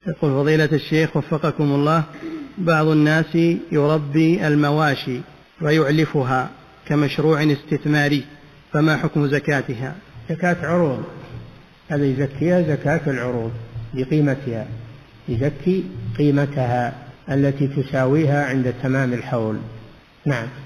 يقول فضيلة الشيخ وفقكم الله، بعض الناس يربي المواشي ويعلفها كمشروع استثماري، فما حكم زكاتها؟ زكاة عروض، هذا يزكيها زكاة العروض بقيمتها، يزكي قيمتها التي تساويها عند تمام الحول. نعم.